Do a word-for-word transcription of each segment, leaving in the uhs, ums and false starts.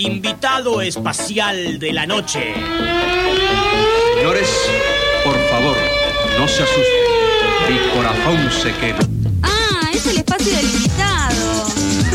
invitado espacial de la noche. Señores, por favor, no se asusten. Mi corazón se quema. Ah, es el espacio del invitado.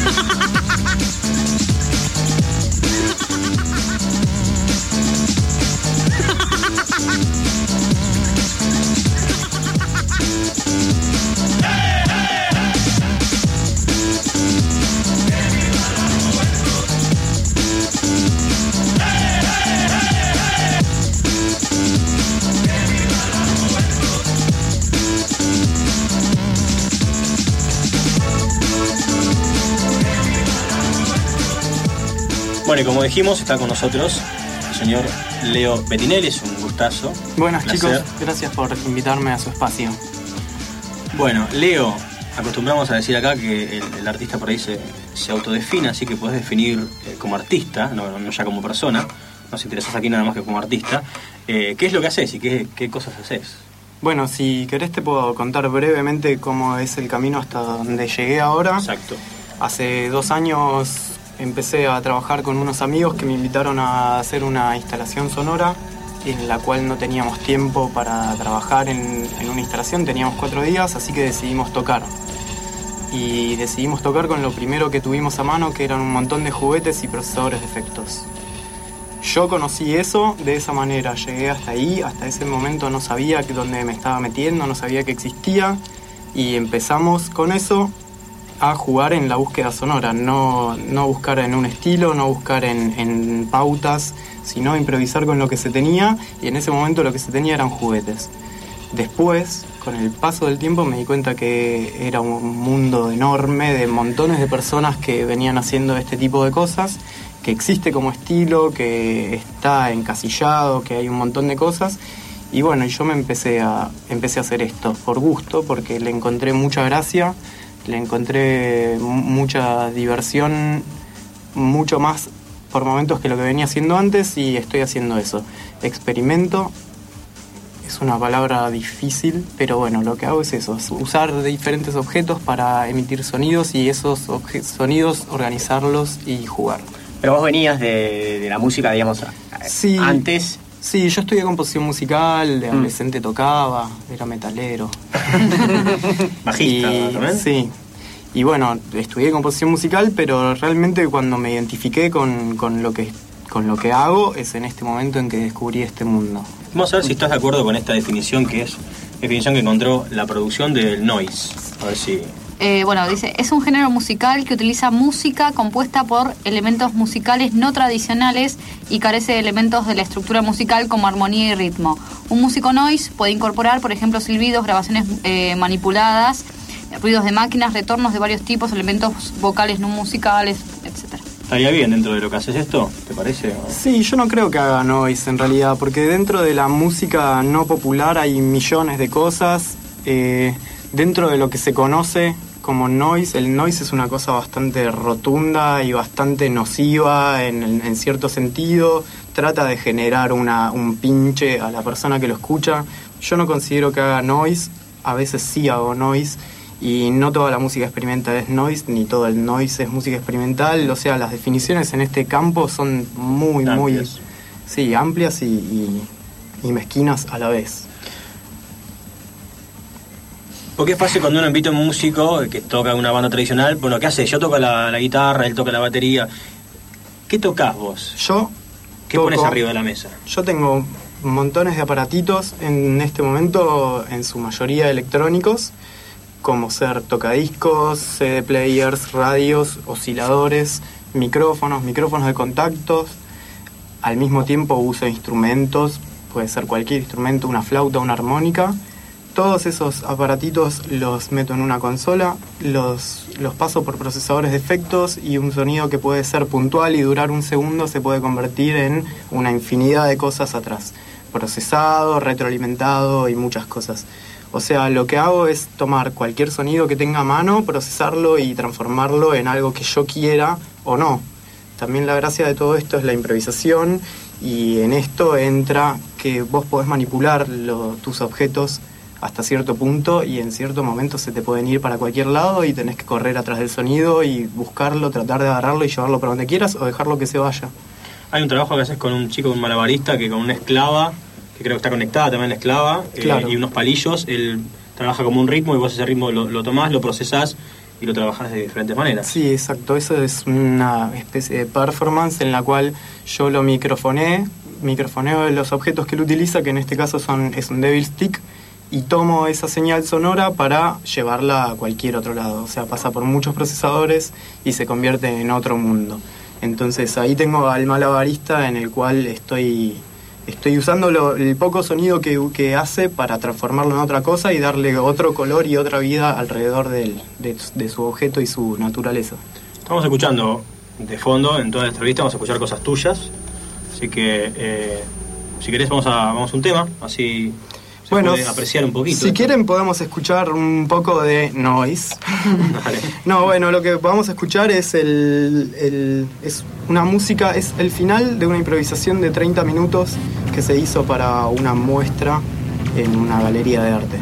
Bueno, y como dijimos, está con nosotros el señor Leo Bettinelli, es un gustazo. Buenas un chicos, gracias por invitarme a su espacio. Bueno, Leo, acostumbramos a decir acá que el, el artista por ahí se, se autodefine, así que podés definir eh, como artista, no, no ya como persona, nos interesás aquí nada más que como artista. Eh, ¿Qué es lo que haces y qué, qué cosas haces? Bueno, si querés te puedo contar brevemente cómo es el camino hasta donde llegué ahora. Exacto. Hace dos años empecé a trabajar con unos amigos que me invitaron a hacer una instalación sonora en la cual no teníamos tiempo para trabajar en, en una instalación, teníamos cuatro días, así que decidimos tocar. Y decidimos tocar con lo primero que tuvimos a mano, que eran un montón de juguetes y procesadores de efectos. Yo conocí eso de esa manera, llegué hasta ahí, hasta ese momento no sabía dónde me estaba metiendo, no sabía que existía, y empezamos con eso a jugar en la búsqueda sonora, no, no buscar en un estilo, no buscar en, en pautas, sino improvisar con lo que se tenía, y en ese momento lo que se tenía eran juguetes. Después, con el paso del tiempo, me di cuenta que era un mundo enorme de montones de personas que venían haciendo este tipo de cosas, que existe como estilo, que está encasillado, que hay un montón de cosas. Y bueno, yo me empecé a, empecé a hacer esto por gusto, porque le encontré mucha gracia, le encontré mucha diversión, mucho más por momentos que lo que venía haciendo antes, y estoy haciendo eso. Experimento, es una palabra difícil, pero bueno, lo que hago es eso, es usar diferentes objetos para emitir sonidos y esos obje- sonidos organizarlos y jugar. Pero vos venías de, de la música, digamos, Sí. antes. Sí, yo estudié composición musical, de adolescente mm. tocaba, era metalero. Bajista, y, ¿también? Sí. Y bueno, estudié composición musical, pero realmente cuando me identifiqué con, con, lo que, con lo que hago es en este momento en que descubrí este mundo. Vamos a ver si estás de acuerdo con esta definición, que es definición que encontró la producción del noise. A ver si... Eh, bueno, dice, es un género musical que utiliza música compuesta por elementos musicales no tradicionales y carece de elementos de la estructura musical como armonía y ritmo. Un músico noise puede incorporar, por ejemplo, silbidos, grabaciones eh, manipuladas, ruidos de máquinas, retornos de varios tipos, elementos vocales no musicales, etcétera. ¿Estaría bien dentro de lo que haces esto? ¿Te parece? Sí, yo no creo que haga noise en realidad, porque dentro de la música no popular hay millones de cosas. Eh, dentro de lo que se conoce como noise, el noise es una cosa bastante rotunda y bastante nociva en, en cierto sentido. Trata de generar una, un pinche a la persona que lo escucha. Yo no considero que haga noise, a veces sí hago noise, y no toda la música experimental es noise, ni todo el noise es música experimental. O sea, las definiciones en este campo son muy, amplias. muy sí, amplias y, y, y mezquinas a la vez. Porque es fácil cuando uno invita a un músico que toca una banda tradicional, bueno, ¿qué hace? Yo toco la, la guitarra, él toca la batería. ¿Qué tocas vos? Yo ¿Qué toco, pones arriba de la mesa? Yo tengo montones de aparatitos en este momento, en su mayoría electrónicos, como ser tocadiscos, C D players, radios, osciladores, micrófonos, micrófonos de contactos. Al mismo tiempo uso instrumentos, puede ser cualquier instrumento, una flauta, una armónica. Todos esos aparatitos los meto en una consola, los, los paso por procesadores de efectos, y un sonido que puede ser puntual y durar un segundo se puede convertir en una infinidad de cosas atrás. Procesado, retroalimentado y muchas cosas. O sea, lo que hago es tomar cualquier sonido que tenga a mano, procesarlo y transformarlo en algo que yo quiera o no. También la gracia de todo esto es la improvisación, y en esto entra que vos podés manipular lo, tus objetos hasta cierto punto y en cierto momento se te pueden ir para cualquier lado y tenés que correr atrás del sonido y buscarlo, tratar de agarrarlo y llevarlo para donde quieras o dejarlo que se vaya. Hay un trabajo que haces con un chico, un malabarista, que con una esclava, que creo que está conectada también la esclava, claro. eh, y unos palillos, él trabaja como un ritmo y vos ese ritmo lo, lo tomás, lo procesás y lo trabajás de diferentes maneras. Sí, exacto. Eso es una especie de performance en la cual yo lo microfoné, microfoneo los objetos que él utiliza, que en este caso son es un Devil Stick, y tomo esa señal sonora para llevarla a cualquier otro lado. O sea, pasa por muchos procesadores y se convierte en otro mundo. Entonces ahí tengo al malabarista en el cual estoy, estoy usando lo, el poco sonido que, que hace para transformarlo en otra cosa y darle otro color y otra vida alrededor de, él, de, de su objeto y su naturaleza. Estamos escuchando de fondo en toda la entrevista, vamos a escuchar cosas tuyas. Así que, eh, si querés, vamos a, vamos a un tema, así... Se bueno, puede apreciar un poquito. Si quieren podemos escuchar un poco de noise. Dale. No, bueno, lo que vamos a escuchar es el, el es una música, es el final de una improvisación de treinta minutos que se hizo para una muestra en una galería de arte.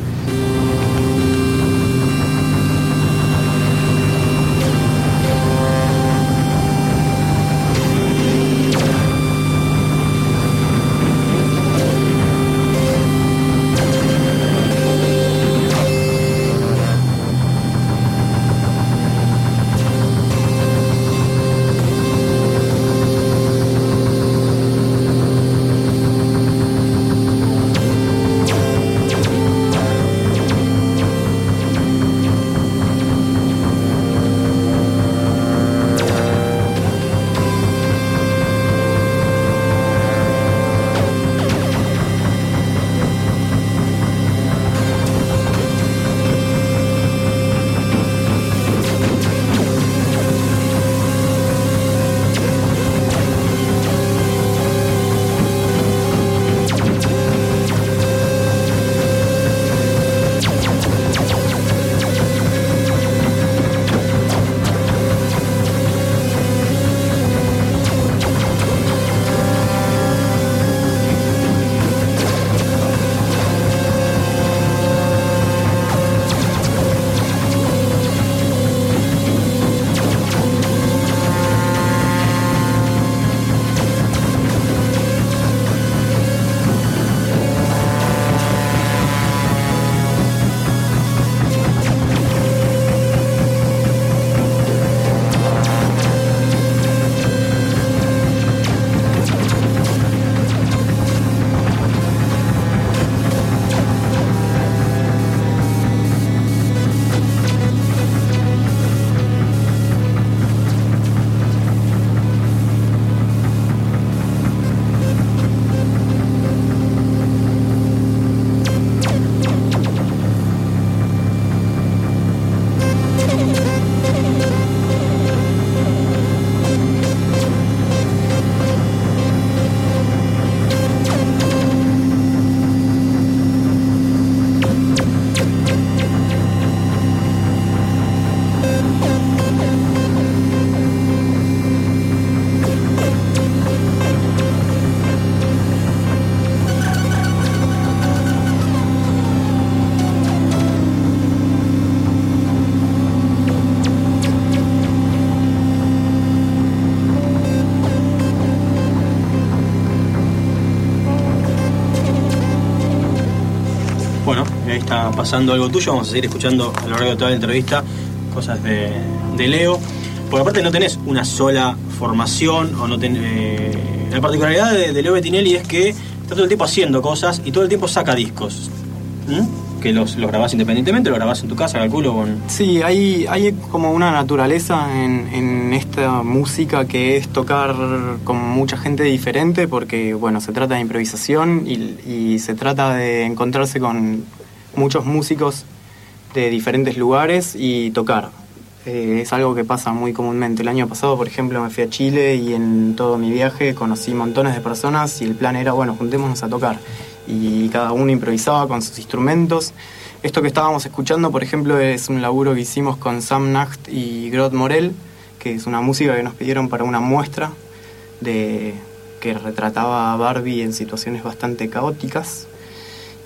Está pasando algo tuyo, vamos a seguir escuchando a lo largo de toda la entrevista cosas de, de Leo, porque aparte no tenés una sola formación o no ten, eh, la particularidad de, de Leo Bettinelli es que está todo el tiempo haciendo cosas y todo el tiempo saca discos. ¿Mm? Que los, los grabás independientemente, los grabás en tu casa, calculo con... Sí, hay, hay como una naturaleza en, en esta música que es tocar con mucha gente diferente, porque bueno, se trata de improvisación y, y se trata de encontrarse con muchos músicos de diferentes lugares y tocar. Eh, es algo que pasa muy comúnmente. El año pasado, por ejemplo, me fui a Chile y en todo mi viaje conocí montones de personas y el plan era, bueno, juntémonos a tocar. Y cada uno improvisaba con sus instrumentos. Esto que estábamos escuchando, por ejemplo, es un laburo que hicimos con Sam Nacht y Grot Morel, que es una música que nos pidieron para una muestra de que retrataba a Barbie en situaciones bastante caóticas.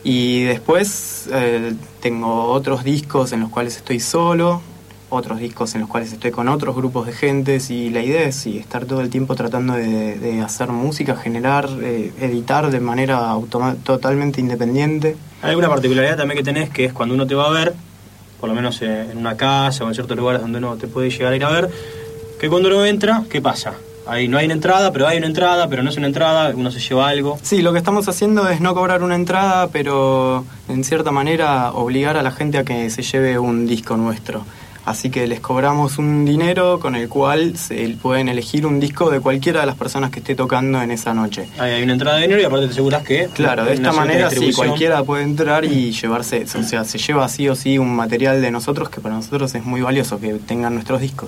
Y después eh, tengo otros discos en los cuales estoy solo, otros discos en los cuales estoy con otros grupos de gentes, y la idea es sí, estar todo el tiempo tratando de, de hacer música, generar, eh, editar de manera automa- totalmente independiente. Hay alguna particularidad también que tenés, que es cuando uno te va a ver, por lo menos eh, en una casa o en ciertos lugares donde uno te puede llegar a ir a ver, que cuando uno entra, ¿qué pasa? Ahí no hay una entrada, pero hay una entrada, pero no es una entrada, uno se lleva algo. Sí, lo que estamos haciendo es no cobrar una entrada, pero en cierta manera obligar a la gente a que se lleve un disco nuestro. Así que les cobramos un dinero con el cual se pueden elegir un disco de cualquiera de las personas que esté tocando en esa noche. Ahí hay una entrada de dinero y aparte te aseguras que... Claro, de esta manera sí, cualquiera puede entrar y llevarse eso. O sea, se lleva sí o sí un material de nosotros que para nosotros es muy valioso, que tengan nuestros discos.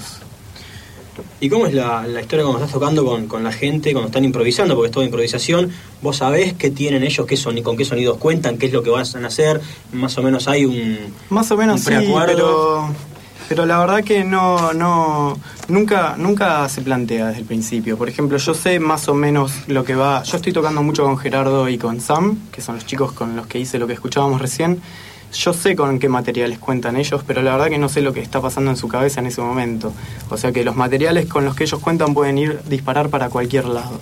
¿Y cómo es la, la historia cuando estás tocando con, con la gente, cuando están improvisando? Porque es toda improvisación. ¿Vos sabés qué tienen ellos, qué son, con qué sonidos cuentan, qué es lo que van a hacer? Más o menos hay un Más o menos un preacuerdo. Sí, pero, pero la verdad que no, no nunca, nunca se plantea desde el principio. Por ejemplo, yo sé más o menos lo que va... Yo estoy tocando mucho con Gerardo y con Sam, que son los chicos con los que hice lo que escuchábamos recién. Yo sé con qué materiales cuentan ellos, pero la verdad que no sé lo que está pasando en su cabeza en ese momento. O sea que los materiales con los que ellos cuentan pueden ir disparar para cualquier lado.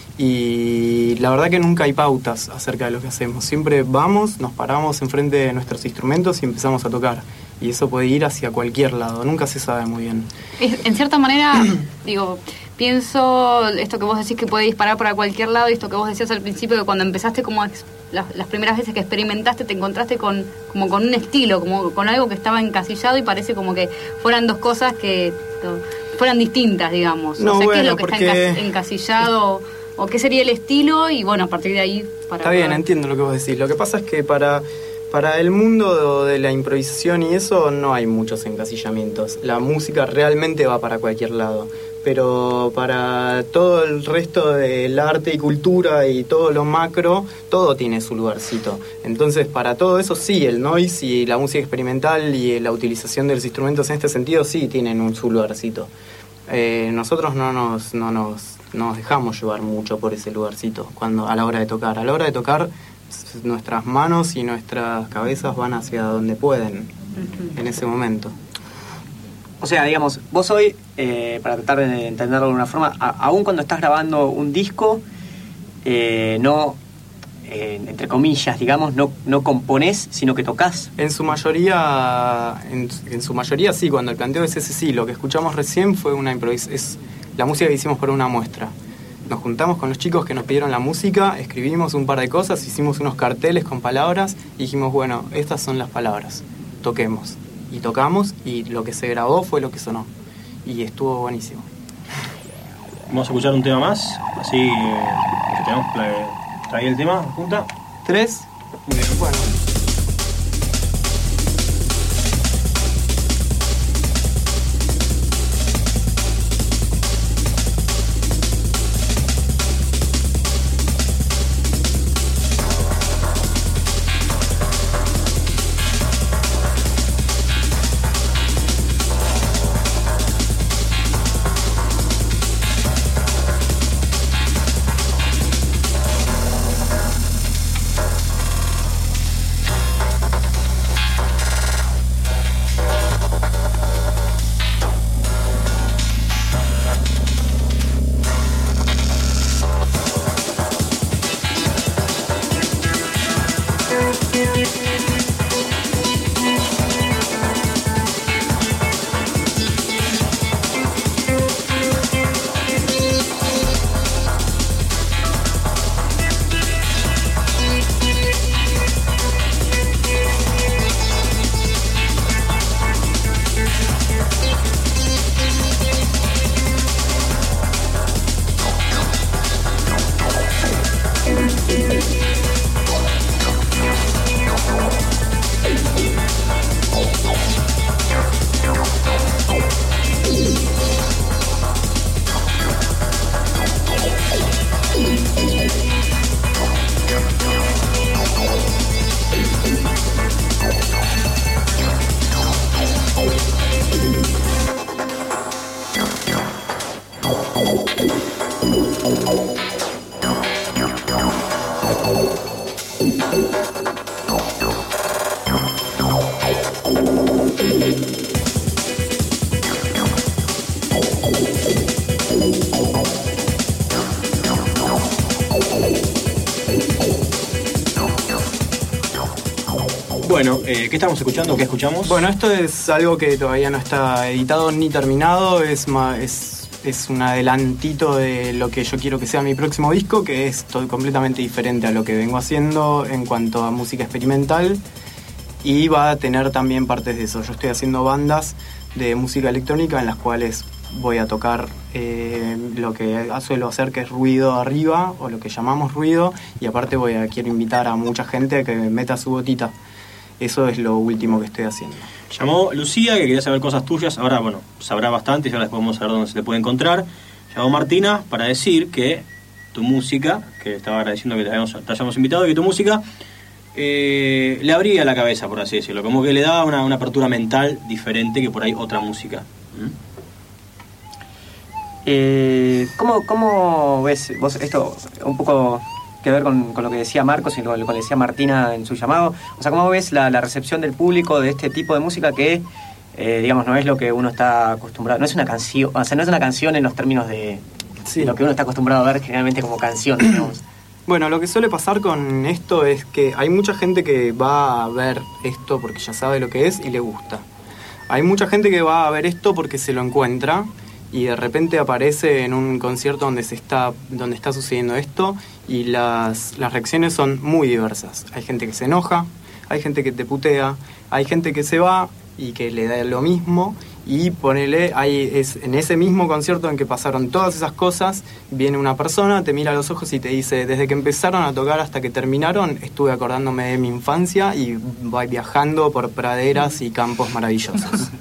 Y la verdad que nunca hay pautas acerca de lo que hacemos. Siempre vamos, nos paramos enfrente de nuestros instrumentos y empezamos a tocar. Y eso puede ir hacia cualquier lado, nunca se sabe muy bien. Es, en cierta manera, digo, pienso esto que vos decís que puede disparar para cualquier lado, y esto que vos decías al principio, que cuando empezaste como ex, las, las primeras veces que experimentaste te encontraste con como con un estilo, como con algo que estaba encasillado, y parece como que fueran dos cosas que no, fueran distintas, digamos. No, o sea, bueno, ¿qué es lo que porque... está encasillado? O qué sería el estilo, y bueno, a partir de ahí... para Está bien, entiendo lo que vos decís. Lo que pasa es que para... Para el mundo de la improvisación y eso no hay muchos encasillamientos. La música realmente va para cualquier lado. Pero para todo el resto del arte y cultura y todo lo macro, todo tiene su lugarcito. Entonces, para todo eso sí, el noise y la música experimental y la utilización de los instrumentos en este sentido sí tienen un su lugarcito. Eh, nosotros no nos, no nos, no nos dejamos llevar mucho por ese lugarcito cuando a la hora de tocar. A la hora de tocar, nuestras manos y nuestras cabezas van hacia donde pueden uh-huh. en ese momento. O sea, digamos, vos hoy, eh, para tratar de entenderlo de alguna forma, a, aún cuando estás grabando un disco, eh, no, eh, entre comillas, digamos, no, no componés, sino que tocás. En su mayoría, en, en su mayoría sí, cuando el planteo es ese sí, lo que escuchamos recién fue una improvisación, es la música que hicimos para una muestra. Nos juntamos con los chicos que nos pidieron la música, escribimos un par de cosas, hicimos unos carteles con palabras y dijimos, bueno, estas son las palabras, toquemos. Y tocamos y lo que se grabó fue lo que sonó. Y estuvo buenísimo. Vamos a escuchar un tema más, así eh, que tenemos trae el tema junta. ¿Tres? Muy bien, bueno. Bueno, eh, ¿qué estamos escuchando? ¿Qué escuchamos? Bueno, esto es algo que todavía no está editado ni terminado, es, ma- es, es un adelantito de lo que yo quiero que sea mi próximo disco, que es todo completamente diferente a lo que vengo haciendo en cuanto a música experimental, y va a tener también partes de eso. Yo estoy haciendo bandas de música electrónica en las cuales voy a tocar eh, lo que suelo hacer, que es ruido arriba, o lo que llamamos ruido, y aparte voy a quiero invitar a mucha gente a que meta su botita. Eso es lo último que estoy haciendo. Llamó Lucía, que quería saber cosas tuyas. Ahora, bueno, sabrá bastante y ahora les podemos saber dónde se te puede encontrar. Llamó Martina para decir que tu música, que estaba agradeciendo que te hayamos, te hayamos invitado, y que tu música eh, le abría la cabeza, por así decirlo. Como que le daba una, una apertura mental diferente que por ahí otra música. ¿Mm? Eh, ¿cómo, ¿Cómo ves vos esto? Un poco que ver con, con lo que decía Marcos y lo, lo que decía Martina en su llamado. O sea, ¿cómo ves la, la recepción del público de este tipo de música que, eh, digamos, no es lo que uno está acostumbrado? No es una canción, o sea, no es una canción en los términos de, Sí. de lo que uno está acostumbrado a ver generalmente como canción, digamos. Bueno, lo que suele pasar con esto es que hay mucha gente que va a ver esto porque ya sabe lo que es y le gusta. Hay mucha gente que va a ver esto porque se lo encuentra y de repente aparece en un concierto donde se está donde está sucediendo esto, y las, las reacciones son muy diversas. Hay gente que se enoja, hay gente que te putea, hay gente que se va y que le da lo mismo, y ponele, hay, es, en ese mismo concierto en que pasaron todas esas cosas, viene una persona, te mira a los ojos y te dice: desde que empezaron a tocar hasta que terminaron, estuve acordándome de mi infancia y voy viajando por praderas y campos maravillosos.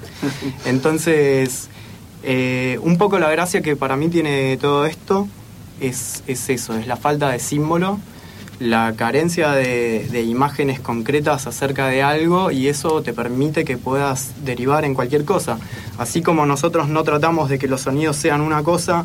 Entonces, eh, un poco la gracia que para mí tiene todo esto es, es eso, es la falta de símbolo, la carencia de, de imágenes concretas acerca de algo, y eso te permite que puedas derivar en cualquier cosa. Así como nosotros no tratamos de que los sonidos sean una cosa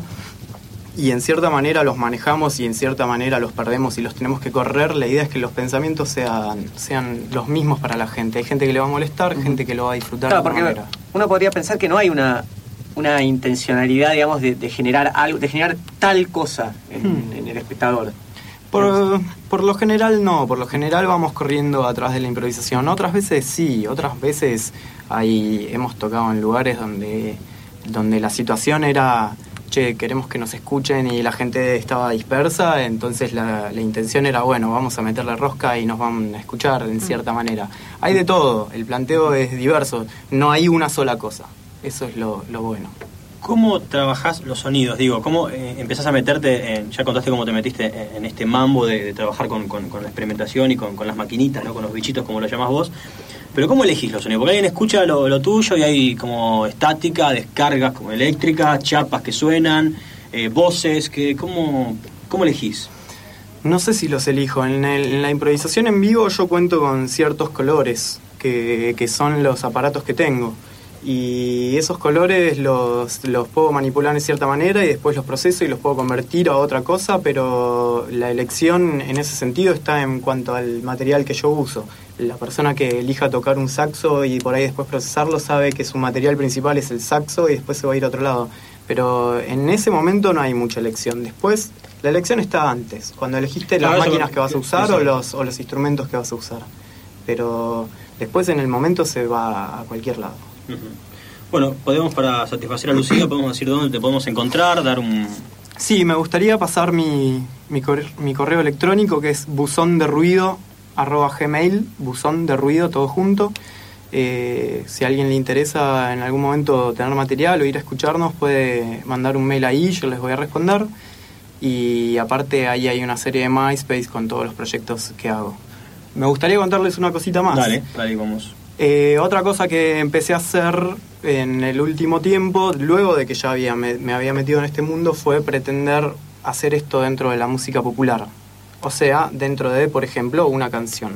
y en cierta manera los manejamos y en cierta manera los perdemos y los tenemos que correr, la idea es que los pensamientos sean, sean los mismos para la gente. Hay gente que le va a molestar, gente que lo va a disfrutar. Claro, de porque otra manera. Uno podría pensar que no hay una, una intencionalidad, digamos, de, de generar algo, de generar tal cosa en, Hmm. en el espectador. Por, por lo general no, por lo general vamos corriendo atrás de la improvisación. Otras veces sí, otras veces hay, hemos tocado en lugares donde, donde la situación era: che, queremos que nos escuchen, y la gente estaba dispersa, entonces la, la intención era: bueno, vamos a meterle rosca y nos van a escuchar en cierta manera. Hay de todo, el planteo es diverso, no hay una sola cosa, eso es lo, lo bueno. ¿Cómo trabajás los sonidos? Digo, ¿cómo eh, empezás a meterte, en, ya contaste cómo te metiste en, en este mambo de, de trabajar con, con, con la experimentación y con, con las maquinitas, ¿no? Con los bichitos, como lo llamás vos. Pero ¿cómo elegís los sonidos? Porque alguien escucha lo, lo tuyo y hay como estática, descargas como eléctricas, chapas que suenan, eh, voces, que, ¿cómo, ¿cómo elegís? No sé si los elijo. En, el, en la improvisación en vivo yo cuento con ciertos colores que, que son los aparatos que tengo. Y esos colores los, los puedo manipular de cierta manera y después los proceso y los puedo convertir a otra cosa, pero la elección en ese sentido está en cuanto al material que yo uso. La persona que elija tocar un saxo y por ahí después procesarlo sabe que su material principal es el saxo y después se va a ir a otro lado. Pero en ese momento no hay mucha elección. Después, la elección está antes, cuando elegiste las Claro, eso- máquinas que vas a usar eso. o los, o los instrumentos que vas a usar. Pero después en el momento se va a cualquier lado. Uh-huh. Bueno, podemos, para satisfacer a Lucía, podemos decir dónde te podemos encontrar, dar un... Sí, me gustaría pasar mi, mi, correo, mi correo electrónico, que es buzón de ruido arroba gmail, buzón de ruido todo junto. Eh, si a alguien le interesa en algún momento tener material o ir a escucharnos, puede mandar un mail ahí, yo les voy a responder. Y aparte ahí hay una serie de MySpace con todos los proyectos que hago. Me gustaría contarles una cosita más. Dale, dale, vamos. Eh, otra cosa que empecé a hacer en el último tiempo, luego de que ya había, me, me había metido en este mundo, fue pretender hacer esto dentro de la música popular. O sea, dentro de, por ejemplo, una canción.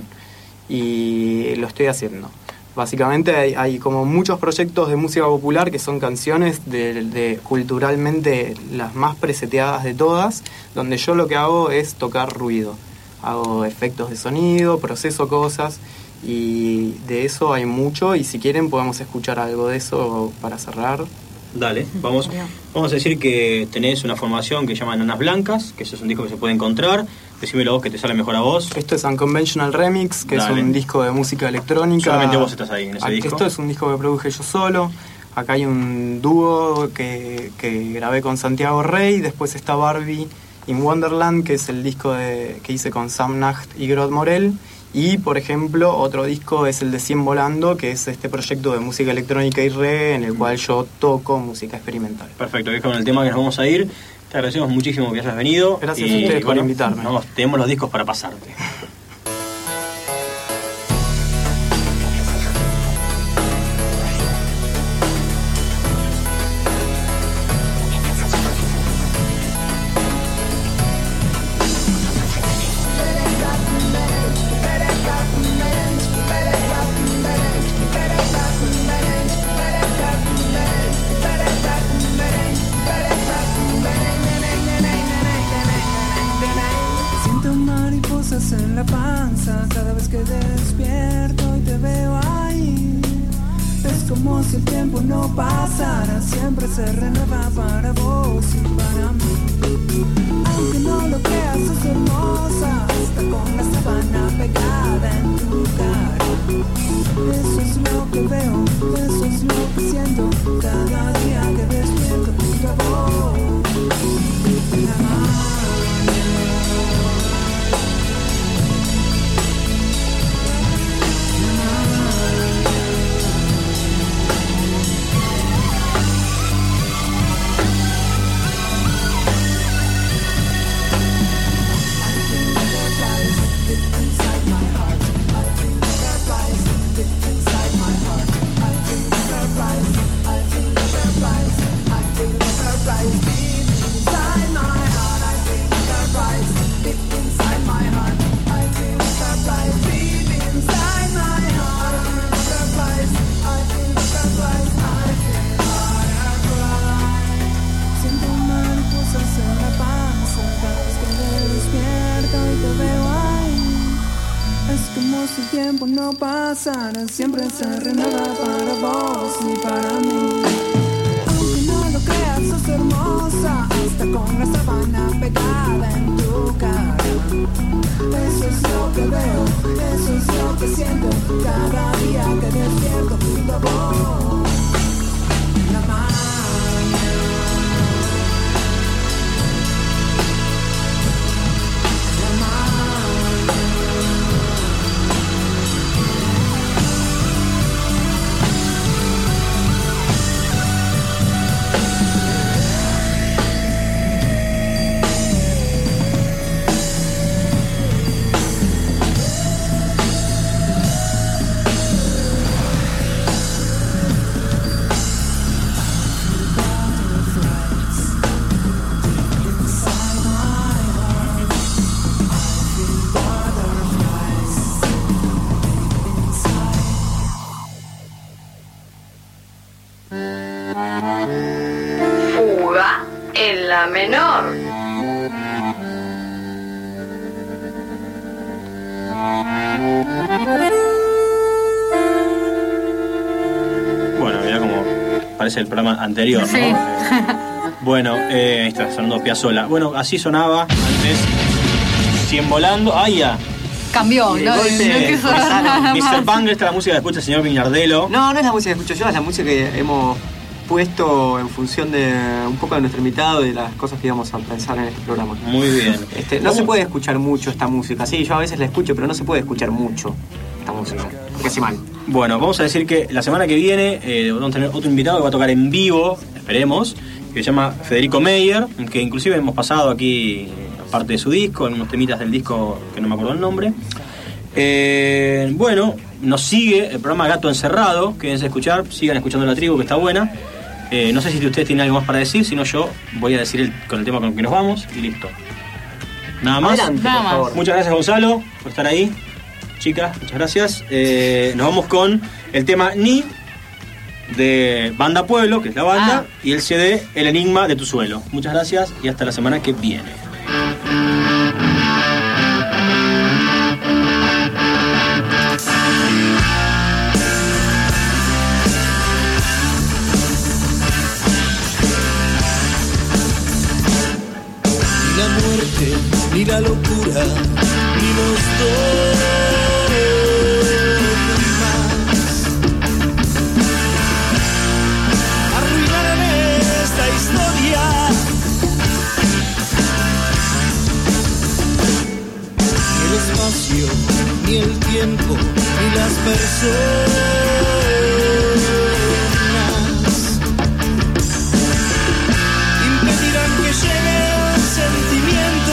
Y lo estoy haciendo. Básicamente hay, hay como muchos proyectos de música popular que son canciones de, de culturalmente las más preseteadas de todas, donde yo lo que hago es tocar ruido. Hago efectos de sonido, proceso cosas, y de eso hay mucho, y si quieren podemos escuchar algo de eso para cerrar. Dale, vamos, vamos a decir que tenés una formación que se llama Nanas Blancas, que ese es un disco que se puede encontrar. Decímelo vos, que te sale mejor a vos. Esto es Unconventional Remix, que Dale. es un disco de música electrónica. Solamente vos estás ahí en ese disco. Esto es un disco que produje yo solo. Acá hay un dúo que, que grabé con Santiago Rey. Después está Barbie in Wonderland, que es el disco de, que hice con Sam Nacht y Grod Morel. Y, por ejemplo, otro disco es el de Cien Volando, que es este proyecto de música electrónica y reggae en el cual yo toco música experimental. Perfecto, que es con el tema que nos vamos a ir. Te agradecemos muchísimo que hayas venido. Gracias y, a ustedes y, por bueno, invitarme. Vamos, tenemos los discos para pasarte. Siento mariposas en la panza cada vez que despierto y te veo ahí. Es como si el tiempo no pasara, siempre se renueva para vos y para mí. Aunque no lo creas, es hermosa, hasta con la sábana pegada en tu cara. Eso es lo que veo, eso es lo que siento cada día que despierto junto a vos. No pasará, siempre se renueva para vos y para mí. Aunque no lo creas, sos hermosa, hasta con la sábana pegada en tu cara. Eso es lo que veo, eso es lo que siento cada día que despierto junto a vos. La Fuga en la menor. Bueno, mira como parece el programa anterior, ¿no? Sí. Eh, bueno, eh, ahí está sonando Piazzolla. Bueno, así sonaba antes Cien Volando. ¡Ah, ya! Cambió, Y de no, no golpe, quiso dar nada mister más. Punk, esta es la música que escucha el señor Viñardelo. No, no es la música que escucho yo, es la música que hemos puesto en función de un poco de nuestro invitado y de las cosas que íbamos a pensar en este programa. Muy bien. Este, no se puede escuchar mucho esta música. Sí, yo a veces la escucho, pero no se puede escuchar mucho esta música, porque hace mal. Bueno, vamos a decir que la semana que viene eh, vamos a tener otro invitado que va a tocar en vivo, esperemos, que se llama Federico Meyer, que inclusive hemos pasado aquí parte de su disco, algunos temitas del disco que no me acuerdo el nombre. Eh, bueno, nos sigue el programa Gato Encerrado, quédense a escuchar, sigan escuchando La Tribu, que está buena. Eh, no sé si ustedes tienen algo más para decir, si no yo voy a decir el, con el tema con el que nos vamos y listo. Nada más. Adelante, Nada por más. favor. Muchas gracias, Gonzalo, por estar ahí. Chicas, muchas gracias. Eh, nos vamos con el tema Ni de Banda Pueblo, que es la banda, Ah. y el C D El Enigma de tu Suelo. Muchas gracias y hasta la semana que viene. muerte, ni la locura, ni los dogmas arruinarán esta historia. Ni el espacio, ni el tiempo, ni las personas impedirán que llegue el sentimiento.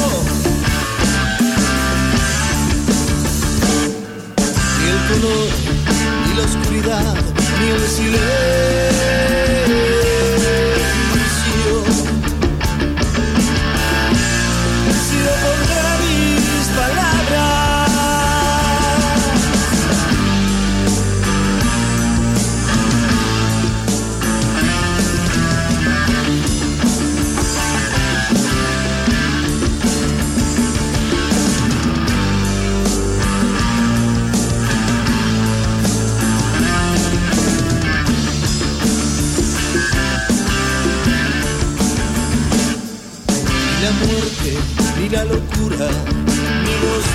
Ni el color, ni la oscuridad, ni el silencio se opondrán a mis palabras. Ni la muerte, ni la locura, ni los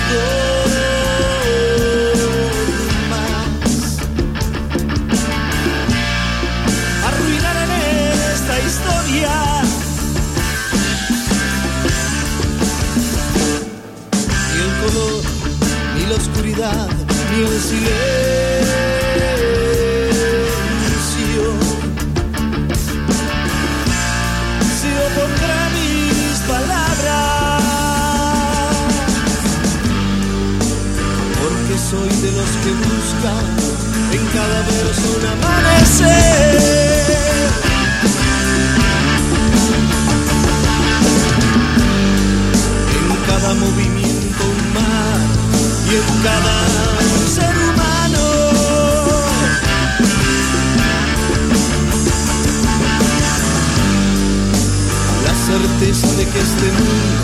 dogmas arruinarán esta historia. Ni el color, ni la oscuridad, ni el silencio se opondrá a mis palabras, porque soy de los que buscan en cada verso un amanecer. En cada movimiento un mar y en cada ser humano la certeza de que este mundo